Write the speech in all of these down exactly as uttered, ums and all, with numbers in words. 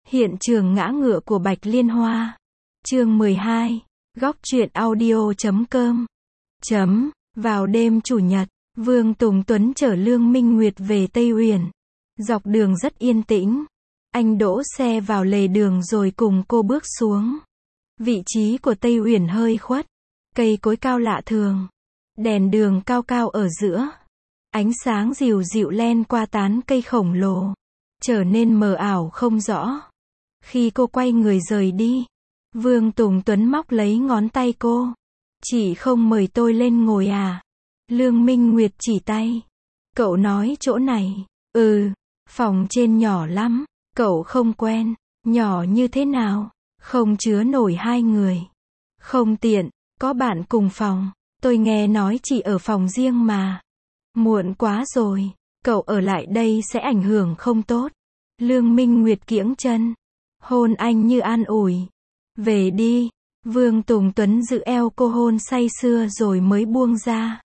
Hiện trường ngã ngựa của Bạch Liên Hoa. Chương mười hai. Góc truyện audio chấm com. Chấm. Vào đêm chủ nhật, Vương Tùng Tuấn chở Lương Minh Nguyệt về Tây Uyển. Dọc đường rất yên tĩnh. Anh đỗ xe vào lề đường rồi cùng cô bước xuống. Vị trí của Tây Uyển hơi khuất. Cây cối cao lạ thường. Đèn đường cao cao ở giữa. Ánh sáng dịu dịu len qua tán cây khổng lồ. Trở nên mờ ảo không rõ. Khi cô quay người rời đi, Vương Tùng Tuấn móc lấy ngón tay cô. Chị không mời tôi lên ngồi à? Lương Minh Nguyệt chỉ tay. Cậu nói chỗ này. Ừ, phòng trên nhỏ lắm. Cậu không quen. Nhỏ như thế nào? Không chứa nổi hai người. Không tiện, có bạn cùng phòng. Tôi nghe nói chị ở phòng riêng mà. Muộn quá rồi. Cậu ở lại đây sẽ ảnh hưởng không tốt. Lương Minh Nguyệt kiễng chân. Hôn anh như an ủi. Về đi. Vương Tùng Tuấn giữ eo cô hôn say sưa rồi mới buông ra.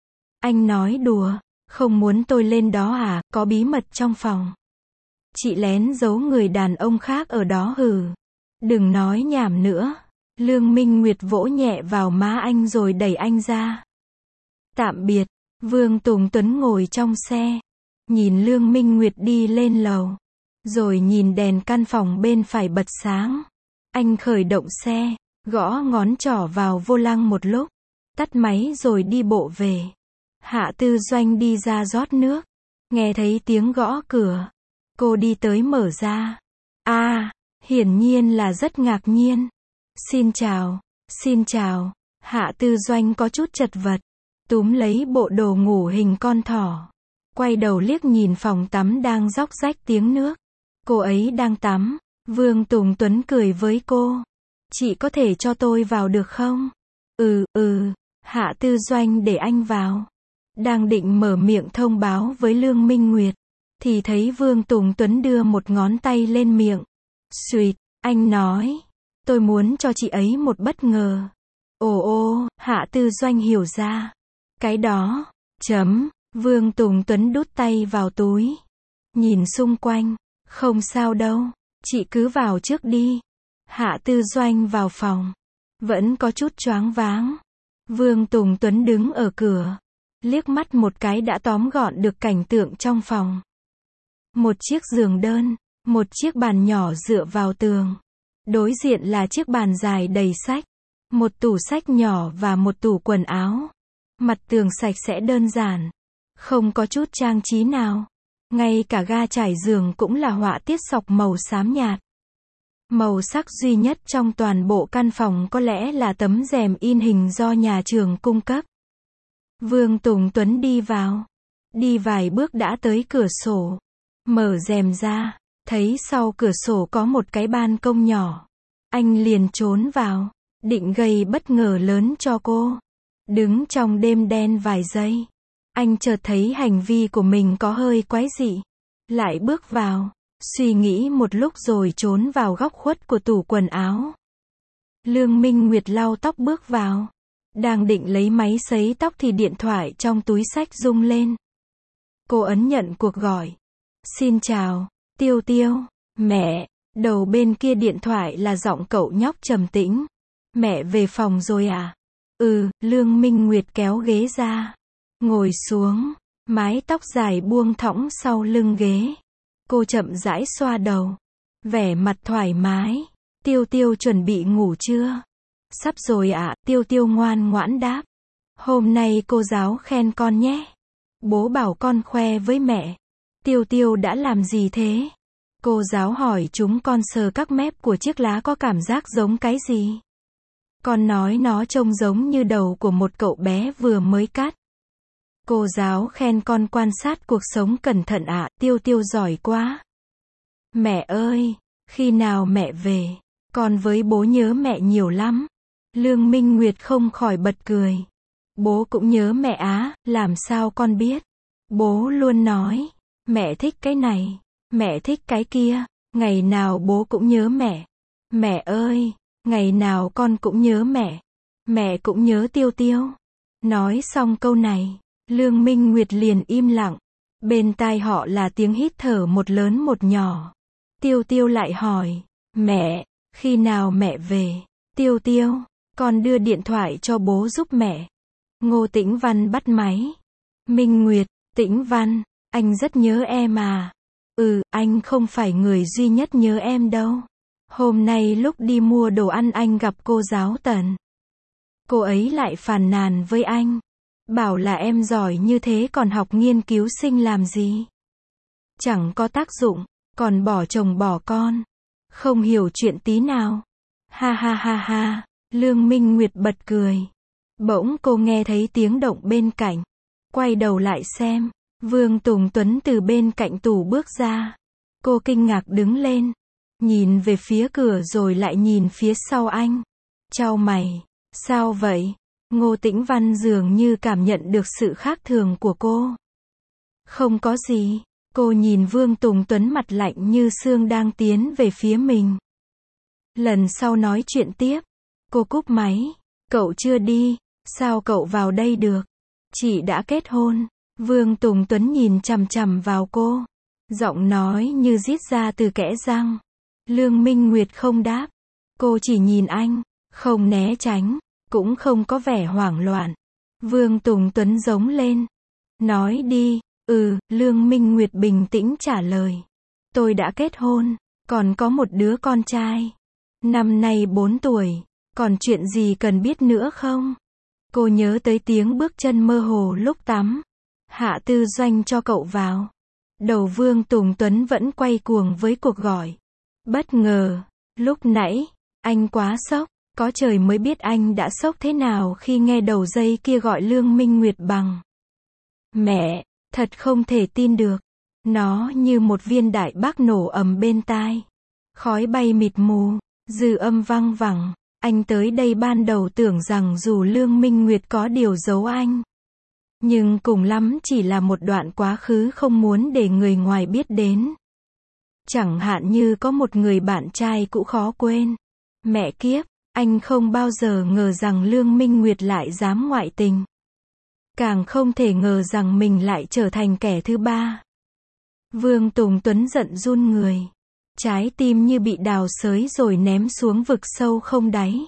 Anh nói đùa. Không muốn tôi lên đó à? Có bí mật trong phòng. Chị lén giấu người đàn ông khác ở đó hừ. Đừng nói nhảm nữa. Lương Minh Nguyệt vỗ nhẹ vào má anh rồi đẩy anh ra. Tạm biệt. Vương Tùng Tuấn ngồi trong xe. Nhìn Lương Minh Nguyệt đi lên lầu. Rồi nhìn đèn căn phòng bên phải bật sáng. Anh khởi động xe. Gõ ngón trỏ vào vô lăng một lúc. Tắt máy rồi đi bộ về. Hạ Tư Doanh đi ra rót nước. Nghe thấy tiếng gõ cửa. Cô đi tới mở ra. À, hiển nhiên là rất ngạc nhiên. Xin chào, xin chào. Hạ Tư Doanh có chút chật vật. Túm lấy bộ đồ ngủ hình con thỏ. Quay đầu liếc nhìn phòng tắm đang róc rách tiếng nước. Cô ấy đang tắm. Vương Tùng Tuấn cười với cô. Chị có thể cho tôi vào được không? Ừ, ừ. Hạ Tư Doanh để anh vào. Đang định mở miệng thông báo với Lương Minh Nguyệt. Thì thấy Vương Tùng Tuấn đưa một ngón tay lên miệng. Xuyệt, anh nói. Tôi muốn cho chị ấy một bất ngờ. Ồ ô, Hạ Tư Doanh hiểu ra. Cái đó, chấm. Vương Tùng Tuấn đút tay vào túi. Nhìn xung quanh. Không sao đâu. Chị cứ vào trước đi. Hạ Tư Doanh vào phòng. Vẫn có chút choáng váng. Vương Tùng Tuấn đứng ở cửa. Liếc mắt một cái đã tóm gọn được cảnh tượng trong phòng. Một chiếc giường đơn. Một chiếc bàn nhỏ dựa vào tường. Đối diện là chiếc bàn dài đầy sách. Một tủ sách nhỏ và một tủ quần áo. Mặt tường sạch sẽ đơn giản. Không có chút trang trí nào. Ngay cả ga trải giường cũng là họa tiết sọc màu xám nhạt. Màu sắc duy nhất trong toàn bộ căn phòng có lẽ là tấm rèm in hình do nhà trường cung cấp. Vương Tùng Tuấn đi vào. Đi vài bước đã tới cửa sổ. Mở rèm ra. Thấy sau cửa sổ có một cái ban công nhỏ. Anh liền trốn vào. Định gây bất ngờ lớn cho cô. Đứng trong đêm đen vài giây. Anh chợt thấy hành vi của mình có hơi quái dị. Lại bước vào. Suy nghĩ một lúc rồi trốn vào góc khuất của tủ quần áo. Lương Minh Nguyệt lau tóc bước vào. Đang định lấy máy sấy tóc thì điện thoại trong túi xách rung lên. Cô ấn nhận cuộc gọi. Xin chào, Tiêu Tiêu. Mẹ. Đầu bên kia điện thoại là giọng cậu nhóc trầm tĩnh. Mẹ về phòng rồi à? Ừ, Lương Minh Nguyệt kéo ghế ra. Ngồi xuống. Mái tóc dài buông thõng sau lưng ghế. Cô chậm rãi xoa đầu. Vẻ mặt thoải mái. Tiêu Tiêu chuẩn bị ngủ chưa? Sắp rồi ạ, à, Tiêu Tiêu ngoan ngoãn đáp. Hôm nay cô giáo khen con nhé. Bố bảo con khoe với mẹ. Tiêu Tiêu đã làm gì thế? Cô giáo hỏi chúng con sờ các mép của chiếc lá có cảm giác giống cái gì? Con nói nó trông giống như đầu của một cậu bé vừa mới cắt. Cô giáo khen con quan sát cuộc sống cẩn thận ạ, à, Tiêu Tiêu giỏi quá. Mẹ ơi, khi nào mẹ về? Con với bố nhớ mẹ nhiều lắm. Lương Minh Nguyệt không khỏi bật cười. Bố cũng nhớ mẹ á, làm sao con biết? Bố luôn nói, mẹ thích cái này, mẹ thích cái kia, ngày nào bố cũng nhớ mẹ. Mẹ ơi, ngày nào con cũng nhớ mẹ. Mẹ cũng nhớ Tiêu Tiêu. Nói xong câu này, Lương Minh Nguyệt liền im lặng. Bên tai họ là tiếng hít thở một lớn một nhỏ. Tiêu Tiêu lại hỏi, mẹ, khi nào mẹ về? Tiêu Tiêu, con đưa điện thoại cho bố giúp mẹ. Ngô Tĩnh Văn bắt máy. Minh Nguyệt, Tĩnh Văn, anh rất nhớ em à. Ừ, anh không phải người duy nhất nhớ em đâu. Hôm nay lúc đi mua đồ ăn anh gặp cô giáo Tần. Cô ấy lại phàn nàn với anh. Bảo là em giỏi như thế còn học nghiên cứu sinh làm gì? Chẳng có tác dụng, còn bỏ chồng bỏ con. Không hiểu chuyện tí nào. Ha ha ha ha, Lương Minh Nguyệt bật cười. Bỗng cô nghe thấy tiếng động bên cạnh. Quay đầu lại xem, Vương Tùng Tuấn từ bên cạnh tủ bước ra. Cô kinh ngạc đứng lên, nhìn về phía cửa rồi lại nhìn phía sau anh. Chau mày, sao vậy? Ngô Tĩnh Văn dường như cảm nhận được sự khác thường của cô. Không có gì, cô nhìn Vương Tùng Tuấn mặt lạnh như xương đang tiến về phía mình. Lần sau nói chuyện tiếp, cô cúp máy. Cậu chưa đi, sao cậu vào đây được? Chị đã kết hôn. Vương Tùng Tuấn nhìn chằm chằm vào cô. Giọng nói như rít ra từ kẽ răng. Lương Minh Nguyệt không đáp. Cô chỉ nhìn anh, không né tránh, cũng không có vẻ hoảng loạn. Vương Tùng Tuấn giống lên. Nói đi. Ừ, Lương Minh Nguyệt bình tĩnh trả lời. Tôi đã kết hôn, còn có một đứa con trai. Năm nay bốn tuổi, còn chuyện gì cần biết nữa không? Cô nhớ tới tiếng bước chân mơ hồ lúc tắm. Hạ Tư Doanh cho cậu vào. Đầu Vương Tùng Tuấn vẫn quay cuồng với cuộc gọi. Bất ngờ, lúc nãy, anh quá sốc. Có trời mới biết anh đã sốc thế nào khi nghe đầu dây kia gọi Lương Minh Nguyệt bằng mẹ. Thật không thể tin được. Nó như một viên đại bác nổ ầm bên tai. Khói bay mịt mù, dư âm vang vẳng. Anh tới đây ban đầu tưởng rằng dù Lương Minh Nguyệt có điều giấu anh, nhưng cùng lắm chỉ là một đoạn quá khứ không muốn để người ngoài biết đến. Chẳng hạn như có một người bạn trai cũ khó quên. Mẹ kiếp, anh không bao giờ ngờ rằng Lương Minh Nguyệt lại dám ngoại tình. Càng không thể ngờ rằng mình lại trở thành kẻ thứ ba. Vương Tùng Tuấn giận run người. Trái tim như bị đào xới rồi ném xuống vực sâu không đáy.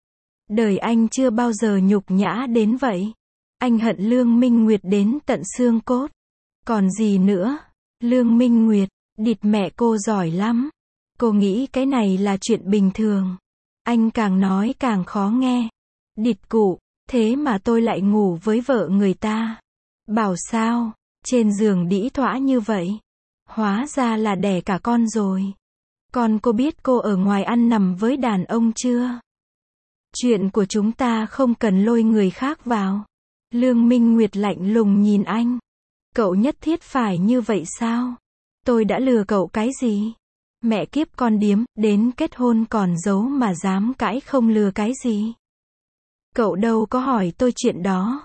Đời anh chưa bao giờ nhục nhã đến vậy. Anh hận Lương Minh Nguyệt đến tận xương cốt. Còn gì nữa? Lương Minh Nguyệt, địt mẹ cô giỏi lắm. Cô nghĩ cái này là chuyện bình thường. Anh càng nói càng khó nghe. Địt cụ, thế mà tôi lại ngủ với vợ người ta. Bảo sao, trên giường đĩ thỏa như vậy. Hóa ra là đẻ cả con rồi. Con cô biết cô ở ngoài ăn nằm với đàn ông chưa? Chuyện của chúng ta không cần lôi người khác vào. Lương Minh Nguyệt lạnh lùng nhìn anh. Cậu nhất thiết phải như vậy sao? Tôi đã lừa cậu cái gì? Mẹ kiếp con điếm, đến kết hôn còn giấu mà dám cãi không lừa cái gì? Cậu đâu có hỏi tôi chuyện đó.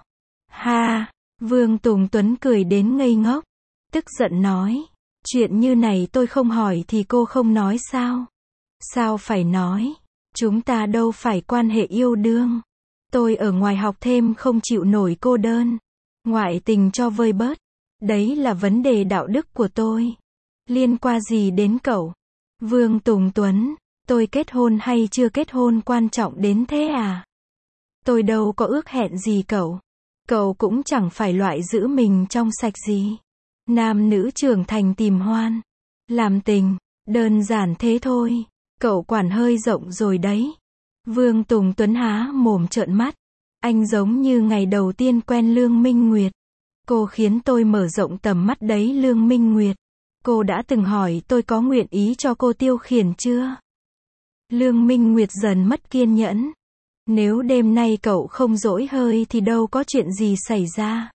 Ha, Vương Tùng Tuấn cười đến ngây ngốc. Tức giận nói. Chuyện như này tôi không hỏi thì cô không nói sao? Sao phải nói? Chúng ta đâu phải quan hệ yêu đương. Tôi ở ngoài học thêm không chịu nổi cô đơn. Ngoại tình cho vơi bớt. Đấy là vấn đề đạo đức của tôi. Liên quan gì đến cậu? Vương Tùng Tuấn, tôi kết hôn hay chưa kết hôn quan trọng đến thế à? Tôi đâu có ước hẹn gì cậu. Cậu cũng chẳng phải loại giữ mình trong sạch gì. Nam nữ trưởng thành tìm hoan. Làm tình, đơn giản thế thôi. Cậu quản hơi rộng rồi đấy. Vương Tùng Tuấn há mồm trợn mắt. Anh giống như ngày đầu tiên quen Lương Minh Nguyệt. Cô khiến tôi mở rộng tầm mắt đấy Lương Minh Nguyệt. Cô đã từng hỏi tôi có nguyện ý cho cô tiêu khiển chưa? Lương Minh Nguyệt dần mất kiên nhẫn. Nếu đêm nay cậu không dỗi hơi thì đâu có chuyện gì xảy ra.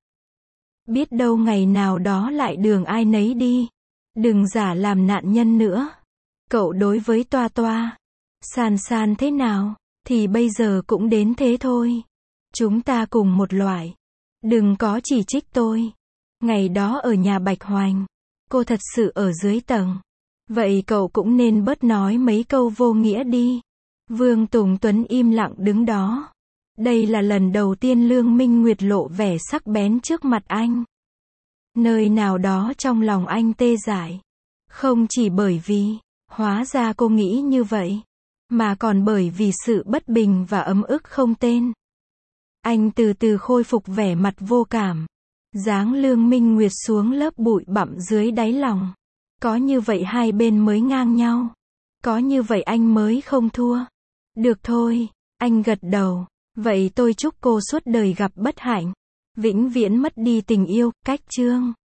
Biết đâu ngày nào đó lại đường ai nấy đi. Đừng giả làm nạn nhân nữa. Cậu đối với Toa Toa, San San thế nào, thì bây giờ cũng đến thế thôi. Chúng ta cùng một loại. Đừng có chỉ trích tôi. Ngày đó ở nhà Bạch Hoành, cô thật sự ở dưới tầng. Vậy cậu cũng nên bớt nói mấy câu vô nghĩa đi. Vương Tùng Tuấn im lặng đứng đó. Đây là lần đầu tiên Lương Minh Nguyệt lộ vẻ sắc bén trước mặt anh. Nơi nào đó trong lòng anh tê dại. Không chỉ bởi vì Hóa ra cô nghĩ như vậy. Mà còn bởi vì sự bất bình và ấm ức không tên. Anh từ từ khôi phục vẻ mặt vô cảm. Dáng Lương Minh Nguyệt xuống lớp bụi bặm dưới đáy lòng. Có như vậy hai bên mới ngang nhau. Có như vậy anh mới không thua. Được thôi, anh gật đầu. Vậy tôi chúc cô suốt đời gặp bất hạnh. Vĩnh viễn mất đi tình yêu, cách chương.